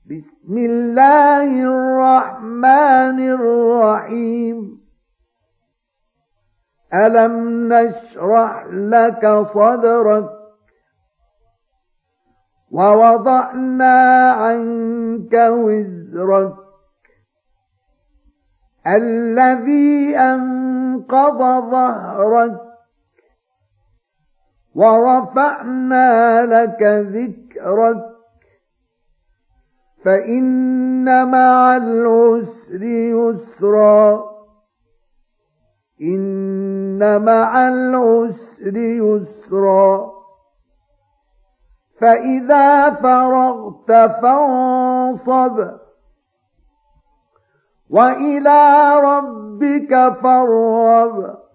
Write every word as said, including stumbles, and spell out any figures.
بسم الله الرحمن الرحيم ألم نشرح لك صدرك ووضعنا عنك وزرك الذي أنقض ظهرك ورفعنا لك ذكرك فإن مع العسر يسرا إن مع العسر يسرا فإذا فرغت فانصب وإلى ربك فارغب